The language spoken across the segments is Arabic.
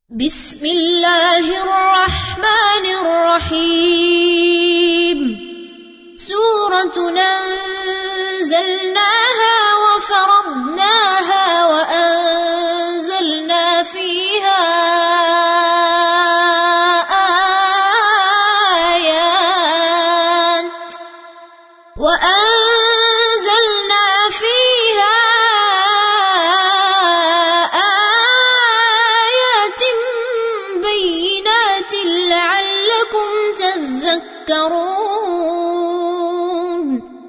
بسم الله الرحمن الرحيم سورة أنزلناها وفرضناها وأنزلنا فيها بينات لعلكم تذكرون.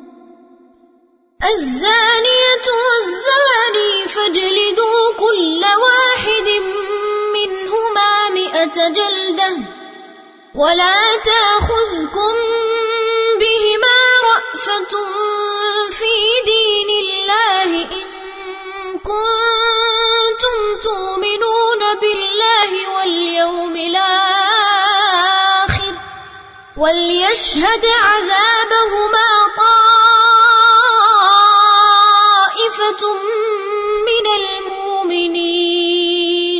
الزانية والزاني فاجلدوا كل واحد منهما 100 جلدة ولا تأخذكم بهما رأفة في دين الله إن كنتم تؤمنون بالله واليوم الآخر وليشهد عذابهما طائفة من المؤمنين.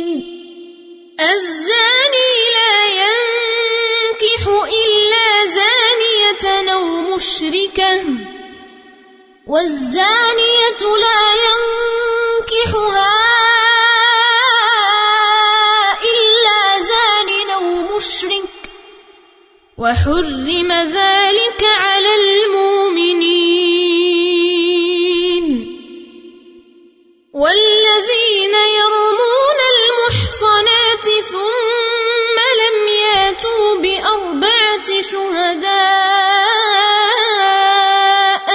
الزاني لا ينكح إلا زانية أو مشركة والزانية لا ينكحها إلا زان أو مشرك وحرم ذلك على المؤمنين. والذين يرمون المحصنات ثم لم ياتوا ب4 شهداء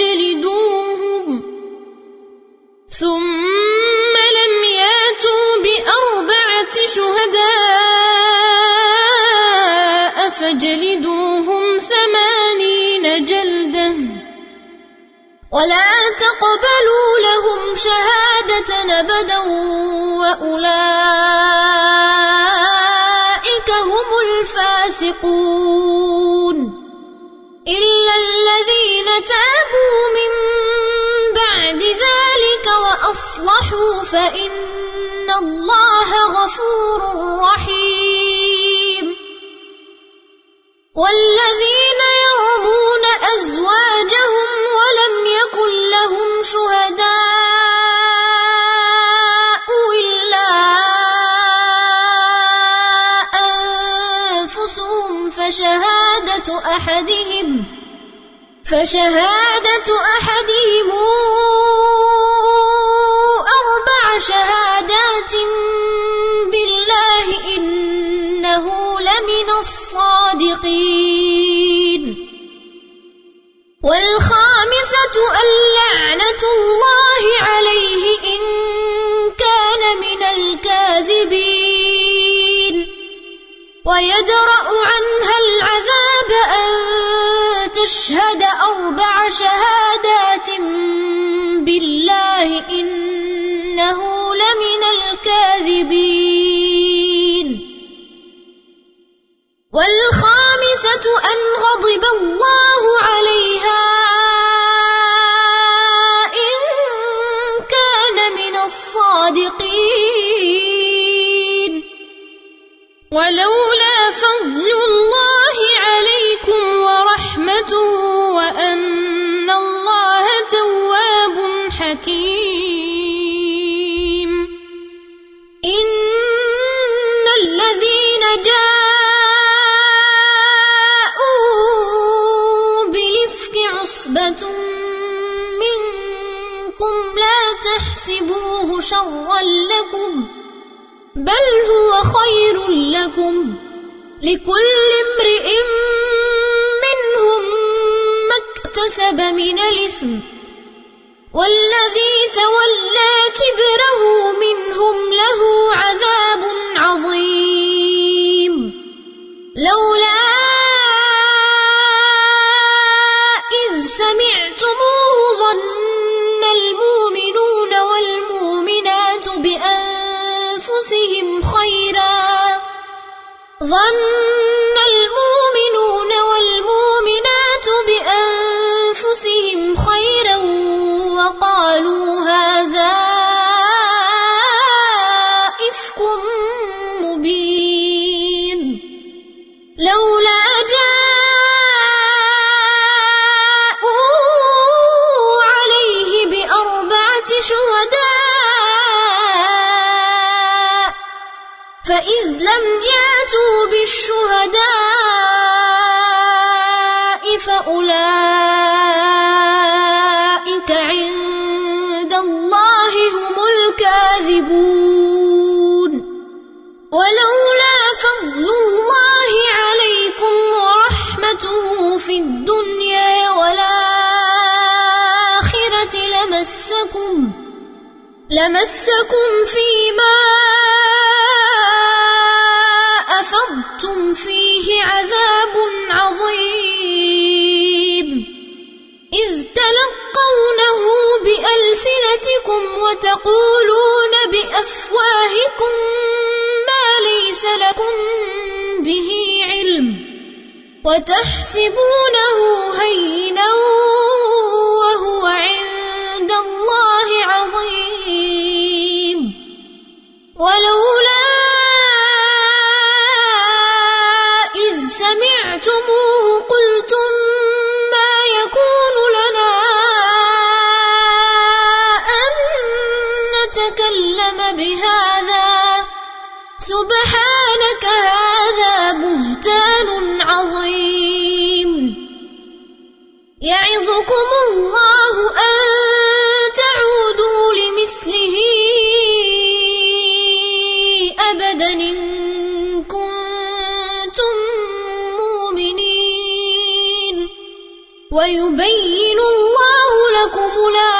فاجلدوهم 80 جلدة ولا تقبلوا لهم شهادة أبدا وأولئك هم الفاسقون. إلا الذين تابوا من بعد ذلك وأصلحوا فإن الله غفور رحيم. والذين يرمون أزواجهم ولم يكن لهم شهداء إلا أنفسهم فشهادة أحدهم 4 شهادات بالله إنه لمن الصادقين. والخامسة اللعنة الله عليه إن كان من الكاذبين. ويدرأ عنها العذاب أن تشهد 4 شهادات بالله إنه لمن الكاذبين. والخامسة أن غضب الله عليها إن كان من الصادقين. ولولا فضل الله عليكم ورحمته وأن الله تواب حكيم. إن الذين جاءوا بالإفك عصبة منكم لا تحسبوه شرا لكم بل هو خير لكم لكل امرئ منهم ما اكتسب من الإثم والذي تولى كبره منهم له عذاب عظيم. لولا إذ سمعتموه ظن المؤمنون والمؤمنات بأنفسهم خيرا وقالوا هذا إفك مبين لولا جاءوا عليه ب4 شهداء فإذ لم يأتوا بالشهداء فأولئك عند الله هم الكاذبون ولولا فضل الله عليكم ورحمته في الدنيا والآخرة لمسكم فيما أفضتم فيه عذاب عظيم إذ تلقونه بألسنتكم وتقولون بأفواهكم ما ليس لكم به علم وتحسبونه هينا وهو عند الله عظيم ولولا إذ سمعتموه قلتم ما يكون لنا أن نتكلم بهذا سبحانك هذا بهتان عظيم يعظكم الله أن تعودوا لمثله أبدا إن كنتم مؤمنين ويبين الله لكم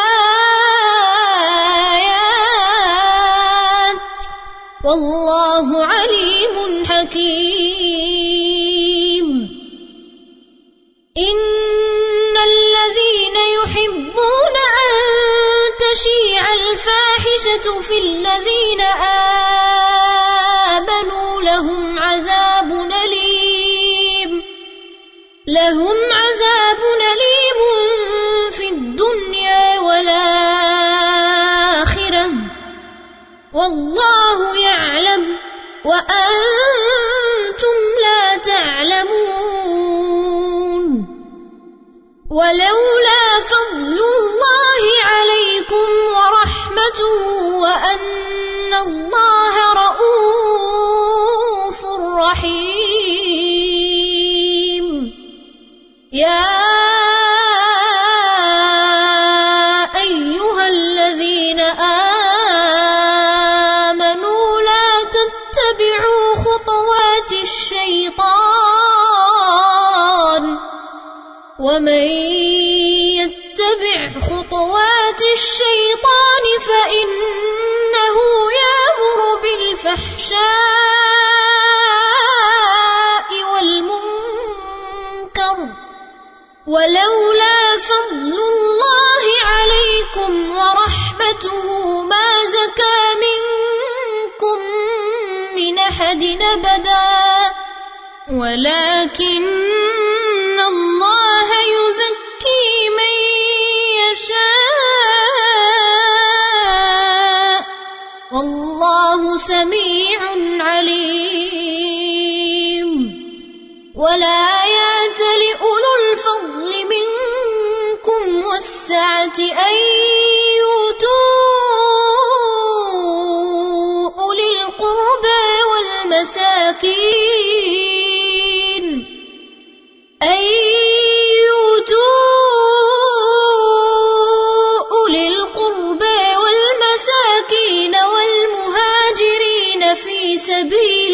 الآيات والله عليم حكيم إن الذين يحبون أن تشيع الفاحشة في الذين آمنوا لهم عذاب أليم في الدنيا والآخرة والله يعلم وأنتم لا تعلمون ولولا فضل الله عليكم ورحمته وأن الله رؤوف رحيم يا أيها الذين آمنوا لا تتبعوا خطوات الشيطان ومن يتبع خطوات الشيطان فإنه يأمر بالفحشاء والمنكر ولولا فضل الله عليكم ورحمته ما زكى منكم من أحد أبدا ولكن الله يزكي من يشاء والله سميع عليم ولا يأتل أولو الفضل منكم والسعة أن يؤتوا أولي القربى والمساكين والمهاجرين في سبيل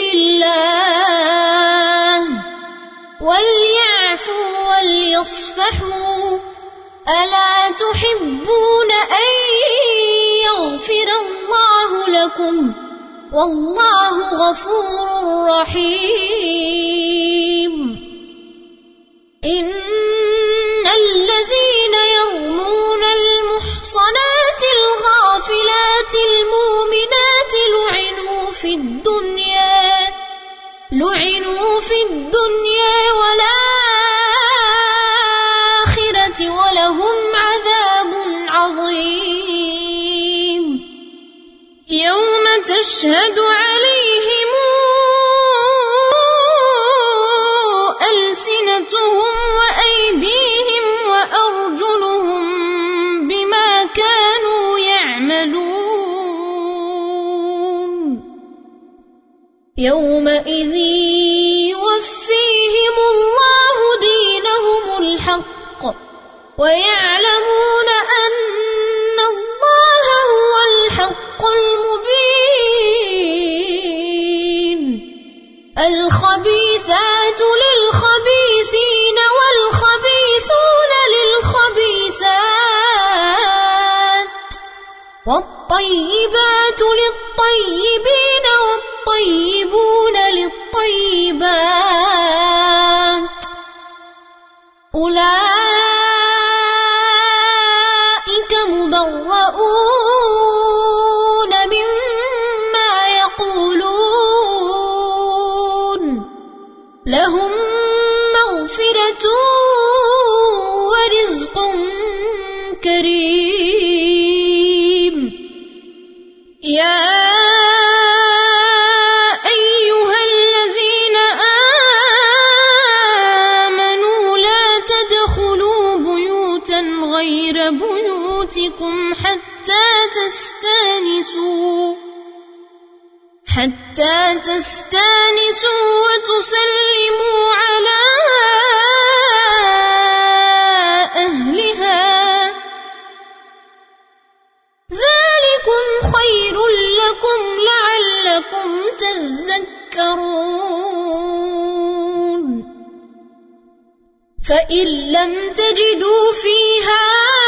الله وليعفوا وليصفحوا ألا تحبون أن يغفر الله لكم والله غفور رحيم إن الذين يرمون المحصنات الغافلات المؤمنات لعنوا في الدنيا والآخرة ولهم عذاب عظيم يوم تشهد عليهم يومئذ يوفيهم الله دينهم الحق ويعلمون أن الله هو الحق المبين. الخبيثات للخبيثين والخبيثون للخبيثات والطيبات للطيبين والطيبون للطيبات أولئك مبرؤون مما يقولون لهم مغفرة ورزق كريم. يا أيها الذين آمنوا لا تدخلوا بيوتا غير بيوتكم حتى تستانسوا وتسلموا على أهلها ذلكم خير لكم لعلكم تذكرون. فإن لم تجدوا فيها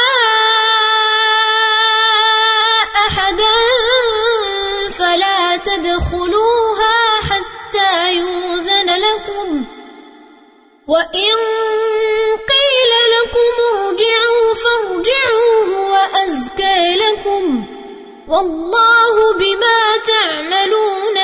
أحدا فلا تدخلوها حتى يؤذن لكم، وإن قيل لكم ارجعوا فارجعوا هو أزكى لكم، والله بما تعملون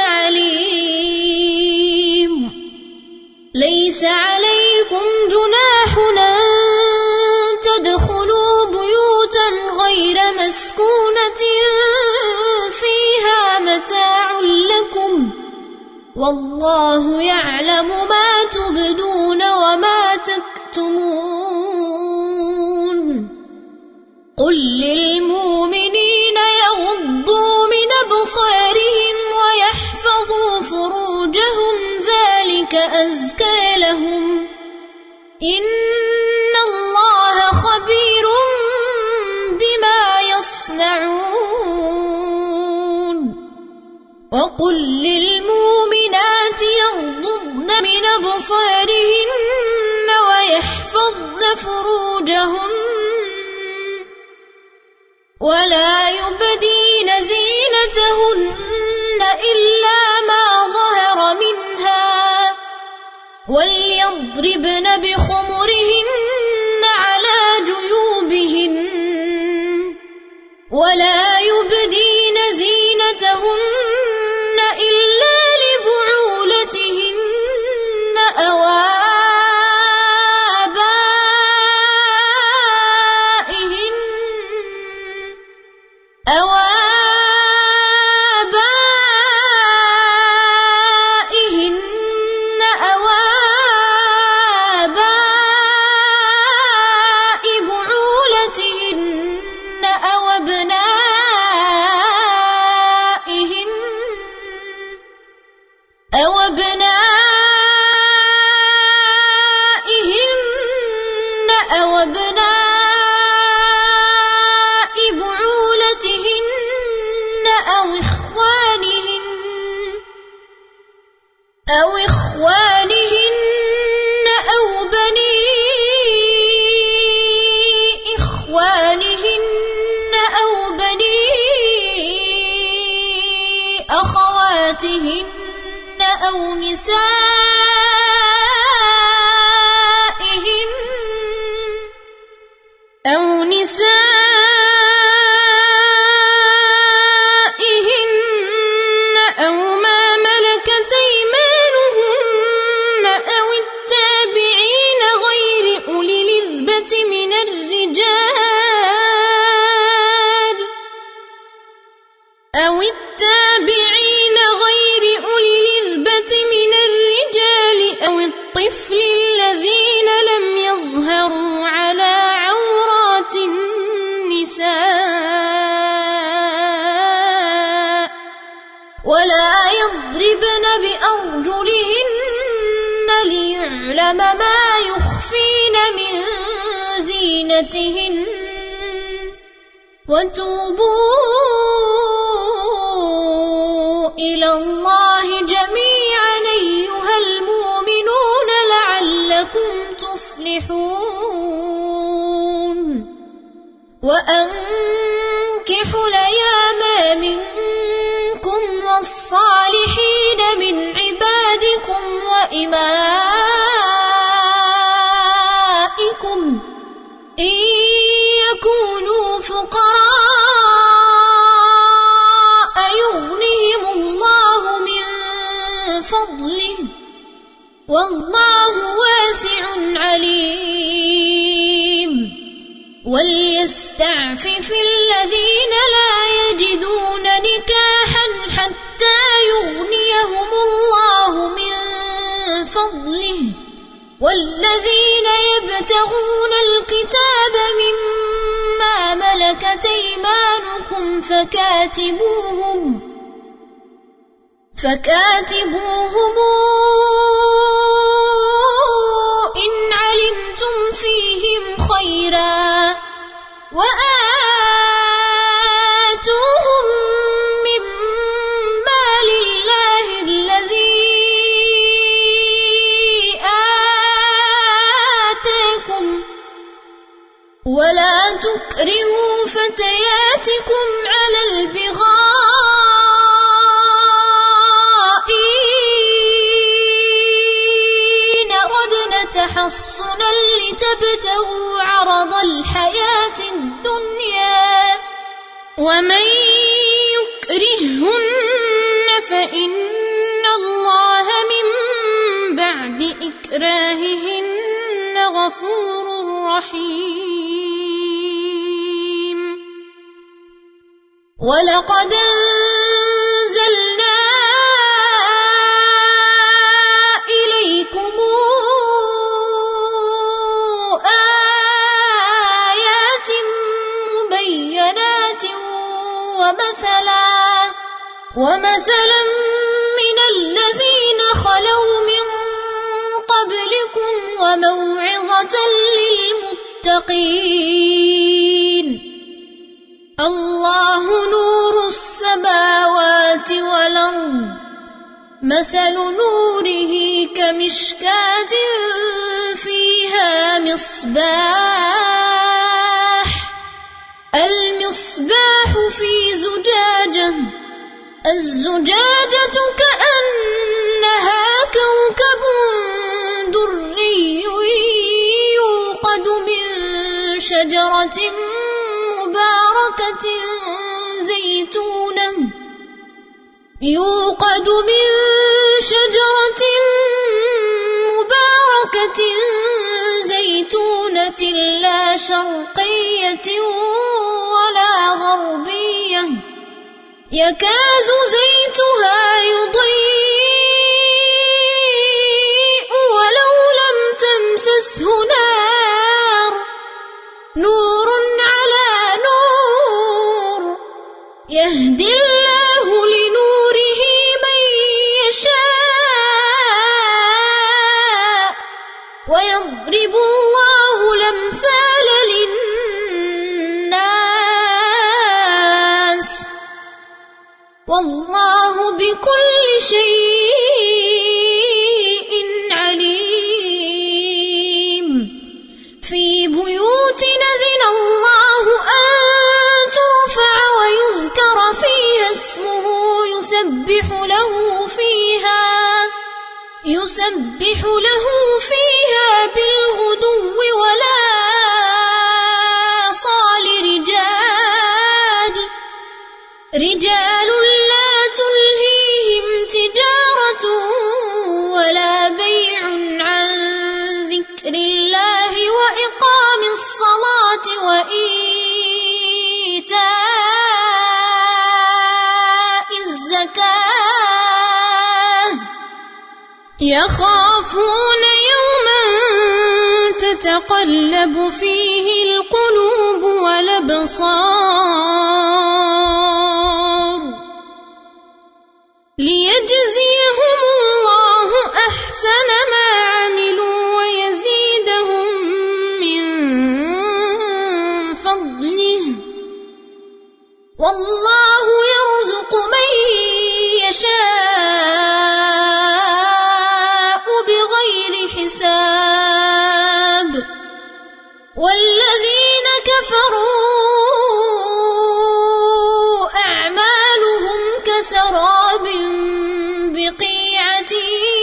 عليم. ليس عليكم جناح أن تدخلوا بيوتا غير مسكونة فيها متاع لكم، والله يعلم ما تبدون وما تكتمون. قل للمؤمنين يغضوا من أبصارهم ويحفظوا فروجهم ذلك أزكى لهم، إن الله خبير بما يصنعون. وقل للمؤمنات يغضضن من أبصارهن ويحفظن فروجهن ولا يبدين زينتهن إلا ما ظهر منها، وليضربن بخمرهن على جيوبهن ولا يبدين زينتهن إلا لبعولتهن أو إخوانهن أو بني إخوانهن أو بني أخواتهن أو نسائهن أو ما ملكت أيمانهن أو التابعين غير أولي الإربة من الرجال أو بأرجلهن ليعلم ما يخفين من زينتهن وتوبوا إلى الله جميعا أيها المؤمنون لعلكم تفلحون وأنكحوا الأيام منكم والصالحين من عبادكم وإمائكم إن يكونوا فقراء يغنهم الله من فضله والله واسع عليم وليستعفف الذين لا يجدون نكاحا حتى يغنيهم الله من فضله والذين يبتغون الكتاب مما ملكت أيمانكم فكاتبوهم إن علمتم فيهم خيرا وآتوهم من مال الله الذي آتاكم ولا تكرهوا فتياتكم على البغاء إن أردنا تحصنا لتبتغوا عرض الحياة الدنيا ومن يكرهن فإن الله من بعد إكراههن غفور رحيم ولقد أنزلنا إليكم آيات مبينات ومثلا من الذين خلوا من قبلكم وموعظة للمتقين الله نور السماوات والأرض مثل نوره كمشكاة فيها المصباح في زجاجة الزجاجة كأنها كوكب دري يوقد من شجرة مباركة زيتونة لا شرقية ولا غربية يكاد زيتها يضيء ولو لم تمسسه نور على نور يهدي الله لنوره من يشاء ويضرب الله الأمثال للناس والله بكل شيء عليم في بيوت أذن الله أن ترفع ويذكر فيها اسمه يسبح له فيها بالغدو ولا صال رجال لا تلهيهم تجارة ولا بيع عن ذكر الله وإقام الصلاة وإيتاء الزكاة يخافون يوما تتقلب فيه القلوب والأبصار ليجزيهم سيئة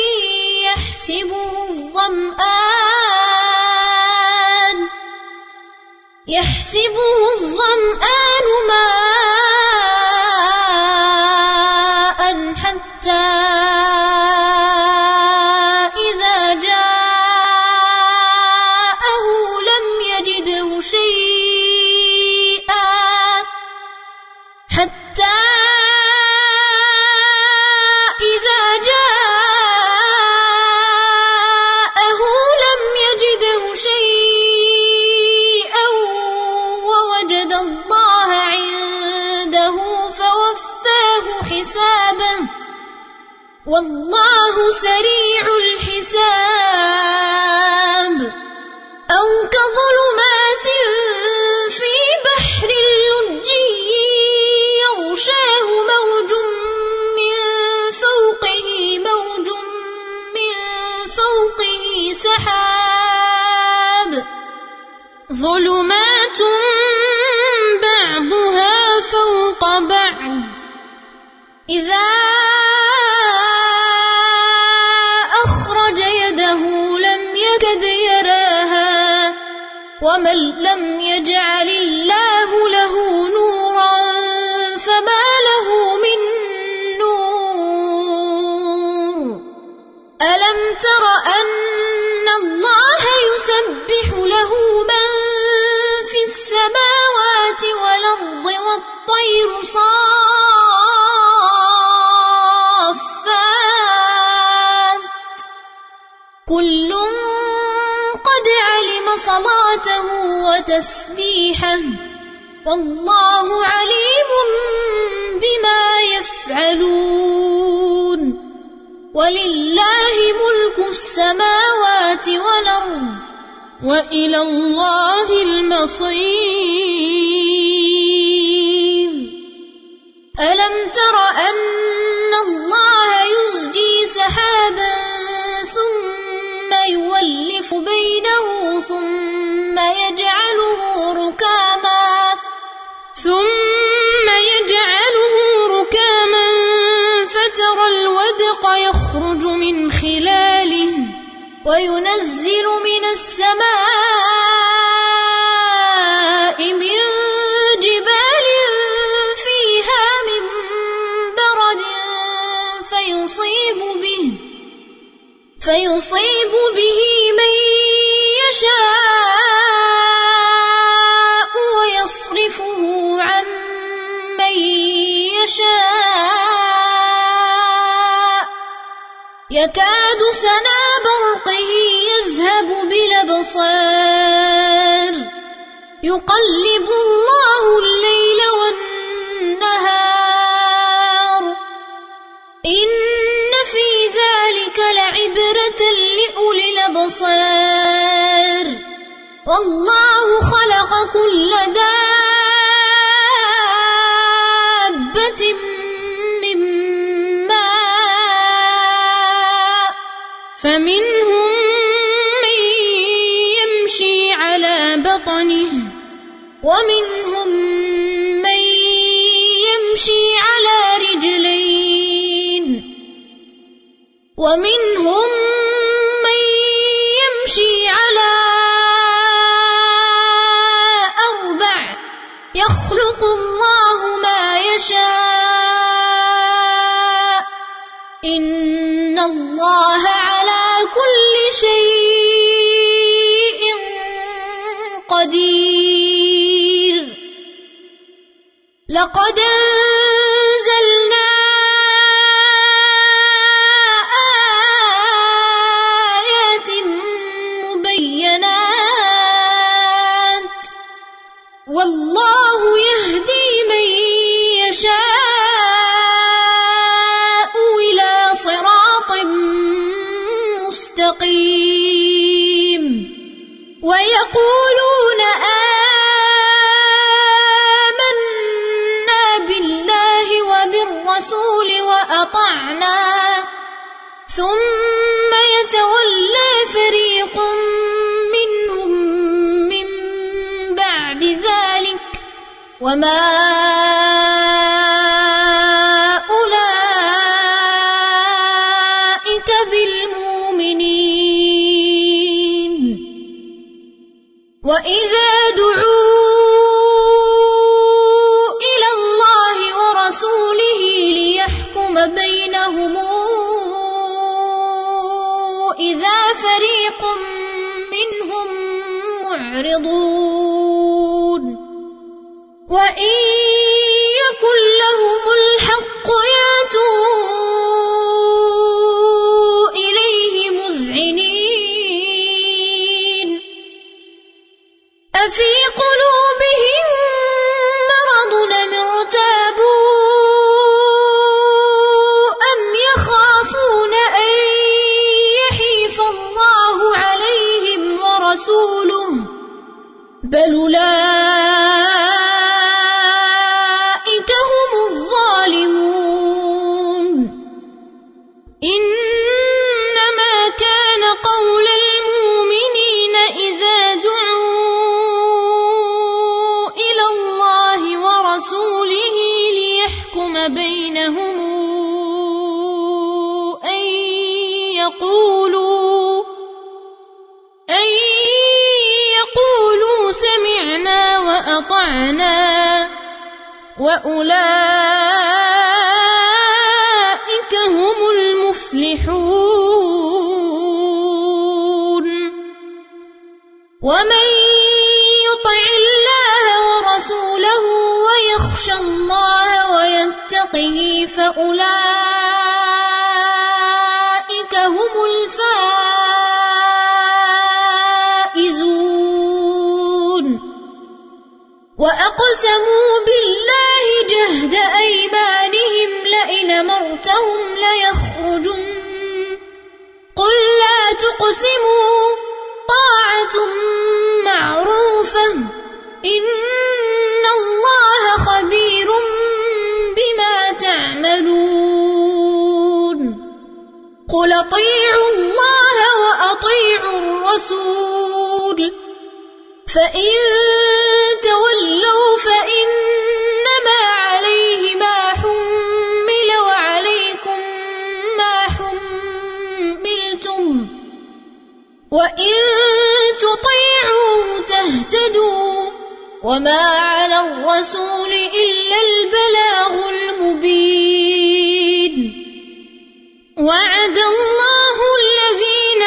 يحسبه الظمآن ماء حتى إذا جاءه لم يجده شيئا ووجد الله عنده فوفاه حسابه والله سريع الحساب أو كظلمات في بحر اللجي يغشاه موج من فوقه سحاب ظلمات بعضها فوق بعض إذا أخرج يده لم يكد يراها ومن لم يجعل الله له نورا فما له من نور ألم تر أن الله يسبح له من في السماوات والأرض والطير صافات كل قد علم صلاته وتسبيحه والله عليم بما يفعلون ولله ملك السماوات والأرض وإلى الله المصير ألم تر أن الله يزجي سحابا ثم يولف بينه ثم يجعله ركاما فترى الودق يخرج من خلاله وينزل من السماء من جبال فيها من برد فيصيب به من يشاء ويصرفه عن من يشاء يكاد سنا برقه يذهب بالأبصار يقلب الله الليل والنهار إن في ذلك لعبرة لأولي الأبصار والله خلق كل دابة من ماء فمنهم من يمشي على بطنه ومنهم من يمشي على رجلين ومنهم من يمشي على أربع يخلق الله ما يشاء إن الله على كل شيء قدير لقد أنزلنا آيات مبينات والله يهدي من يشاء إلى صراط مستقيم ويقولون آمنا بالله وبالرسول وأطعنا ثم يتولى فريق منهم من بعد ذلك وما بالمؤمنين وإذا دعوا إلى الله ورسوله ليحكم بينهم إذا فريق منهم معرضون وإن يكن لهم الحق يأتوا إليه مذعنين أفي قلوبهم مرض أم ارتابوا أم يخافون أن يحيف الله عليهم ورسوله بل أولئك هم الظالمون إنما كان قول المؤمنين إذا دعوا إلى الله ورسوله ليحكم بينهم أن يقولوا سمعنا وأطعنا وأولئك هم المفلحون ومن يطع الله ورسوله ويخشى الله ويتقه فأولئك هم الفائزون وأقسموا بالله جهد أيمانهم لئن أمرتهم ليخرجن قل لا تقسموا طاعة معروفة إن الله خبير بما تعملون قل أطيعوا الله وأطيعوا الرسول فإن تولوا فإنما عليه ما حمل وعليكم ما حملتم وإن تطيعوه تهتدوا وما على الرسول إلا البلاغ المبين وعد الله الذين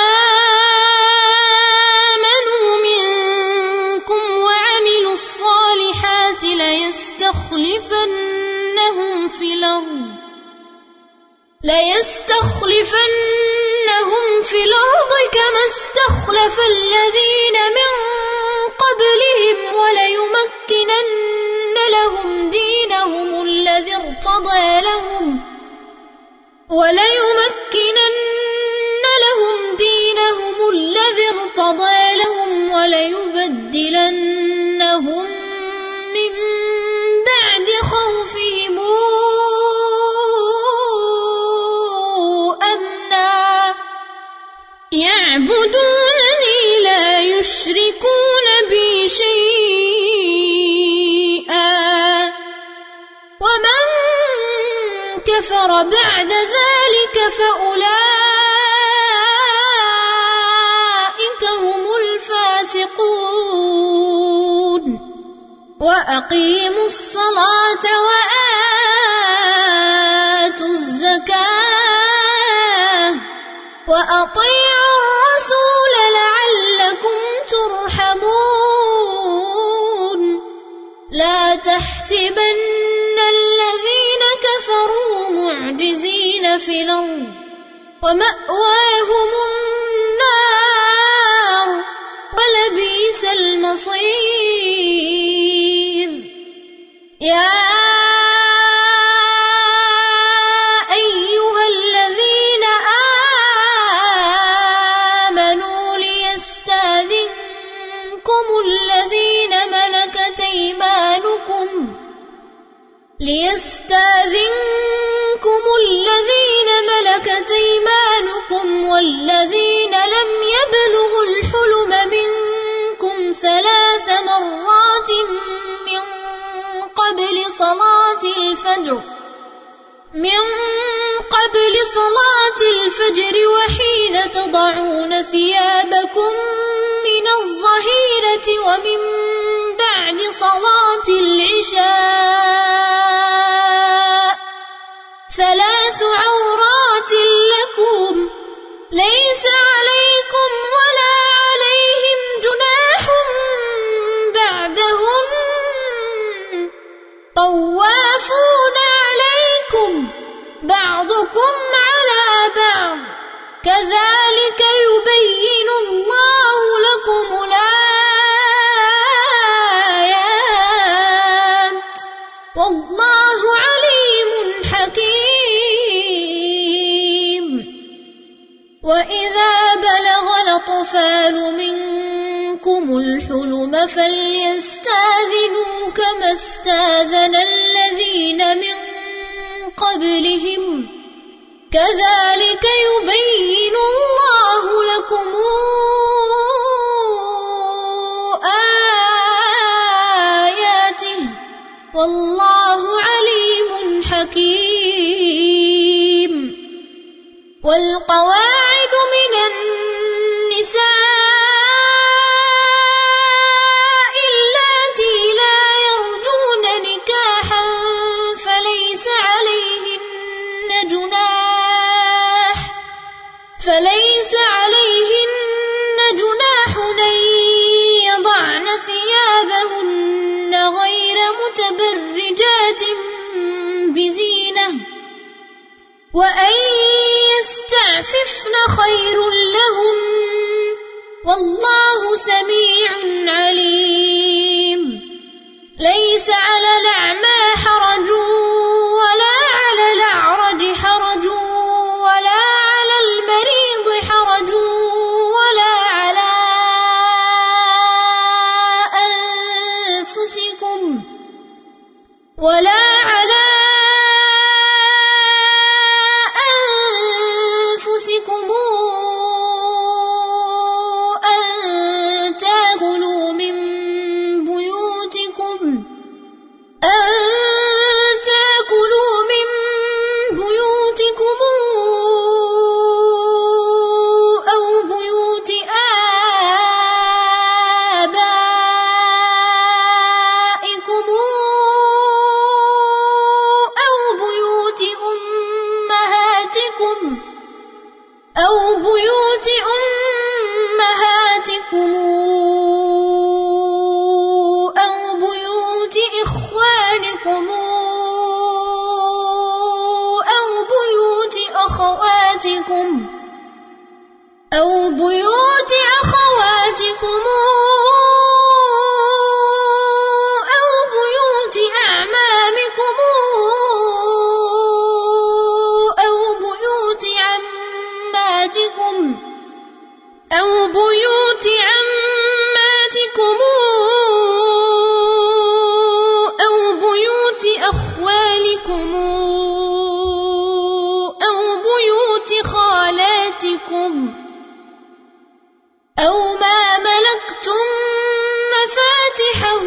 آمنوا منكم وعملوا الصالحات ليستخلفنهم في الأرض كما استخلف الذين من قبلهم وليمكنن لهم دينهم الذي ارتضى لهم وليبدلنهم من بعد خوفهم أمنا يعبدونني لا يشركون بي شيئا ومن كفر بعد ذلك فأولئك هم الفاسقون وأقيموا الصلاة وآتوا الزكاة وأطيعوا الرسول لعلكم ترحمون لا تحسبن الذين كفروا معجزين في الأرض ومأواهم النار ولبئس المصير يا أيها الذين آمنوا ليستأذنكم الذين ملكت أيمانكم والذين لم يبلغوا الحلم منكم 3 مرات من قبل صلاة الفجر الفجر وحين تضعون ثيابكم من الظهيرة ومن بعد صلاة العشاء 3 عورات لكم ليس عليكم ولا عليهم جناح بعدهم طوافون عليكم بعضكم على بعض كذلك يبين الله لكم الآيات والله عليم حكيم. وإذا بلغ الأطفال منكم الحلم فليستاذنوا كما استاذن الذين من قبلهم كذلك يبين الله لكم آياته والله عليم حكيم. والقواعد من النساء اللاتي لا يرجون نكاحا فليس عليهن جناح أن يضعن ثيابهن غير متبرجات بزينة وأن يستعففن خير لهن والله سميع عليم. ليس على الأعمى حرج ولا على الأعرج حرج ولا على المريض حرج ولا على أنفسكم أن تأكلوا من بيوتكم أو بيوت آبائكم أو بيوت أمهاتكم أو بيوت إخوانكم أو بيوت أخواتكم أو بيوت أعمامكم أو بيوت عماتكم أو بيوت أخوالكم أو بيوت خالاتكم أو ما ملكتم مفاتحه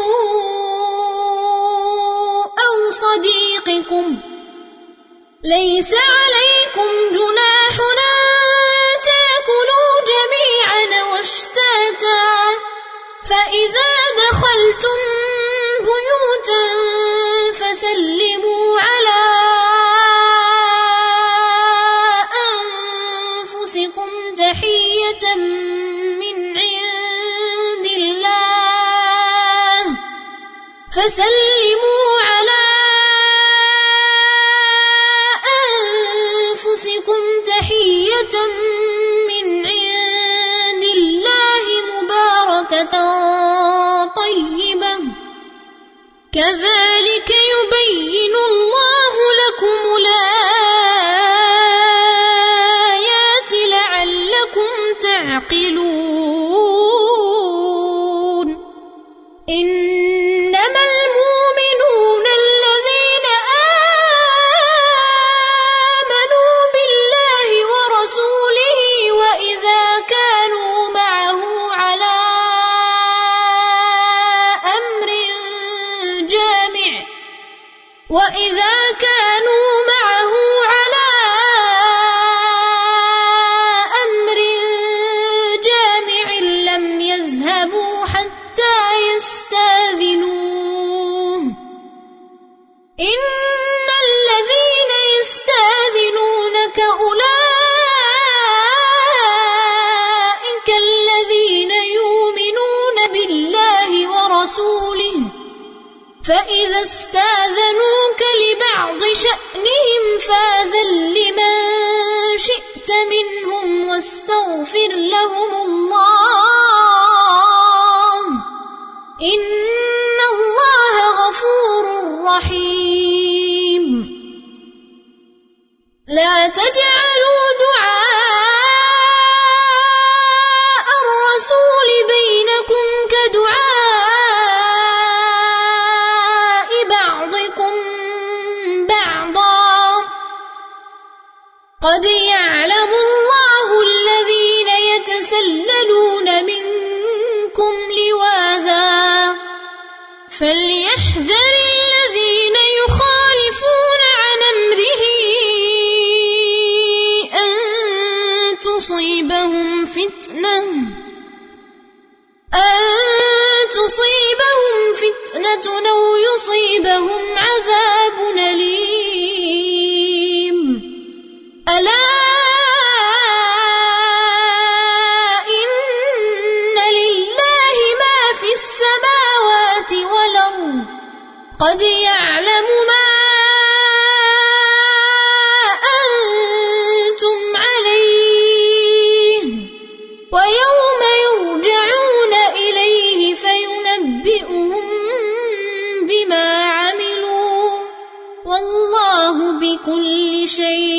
أو صديقكم ليس عليكم جناح أن تأكلوا جميعا واشتاتا فإذا دخلتم بيوتا فسلموا على أنفسكم تحية من عند الله مباركة طيبة كذلك يبين الله لكم الآيات لعلكم تعقلون. إنما المؤمنون الذين آمنوا بالله ورسوله وإذا كانوا معه على أمر شأنهم فاذن لمن شئت منهم واستغفر لهم الله إن الله غفور رحيم لا تجعلوا دعاء الرسول بينكم كدعاء بعضكم بعضا قد يعلم الله الذين يتسللون منكم لواذا فليحذر الذين يخالفون عن أمره أن تصيبهم فتنة أو يصيبهم عذاب أليم ألا إن لله ما في السماوات والأرض قد يعلم ما أنتم عليه ويوم يرجعون إليه فينبئهم بما عملوا والله بكل شيء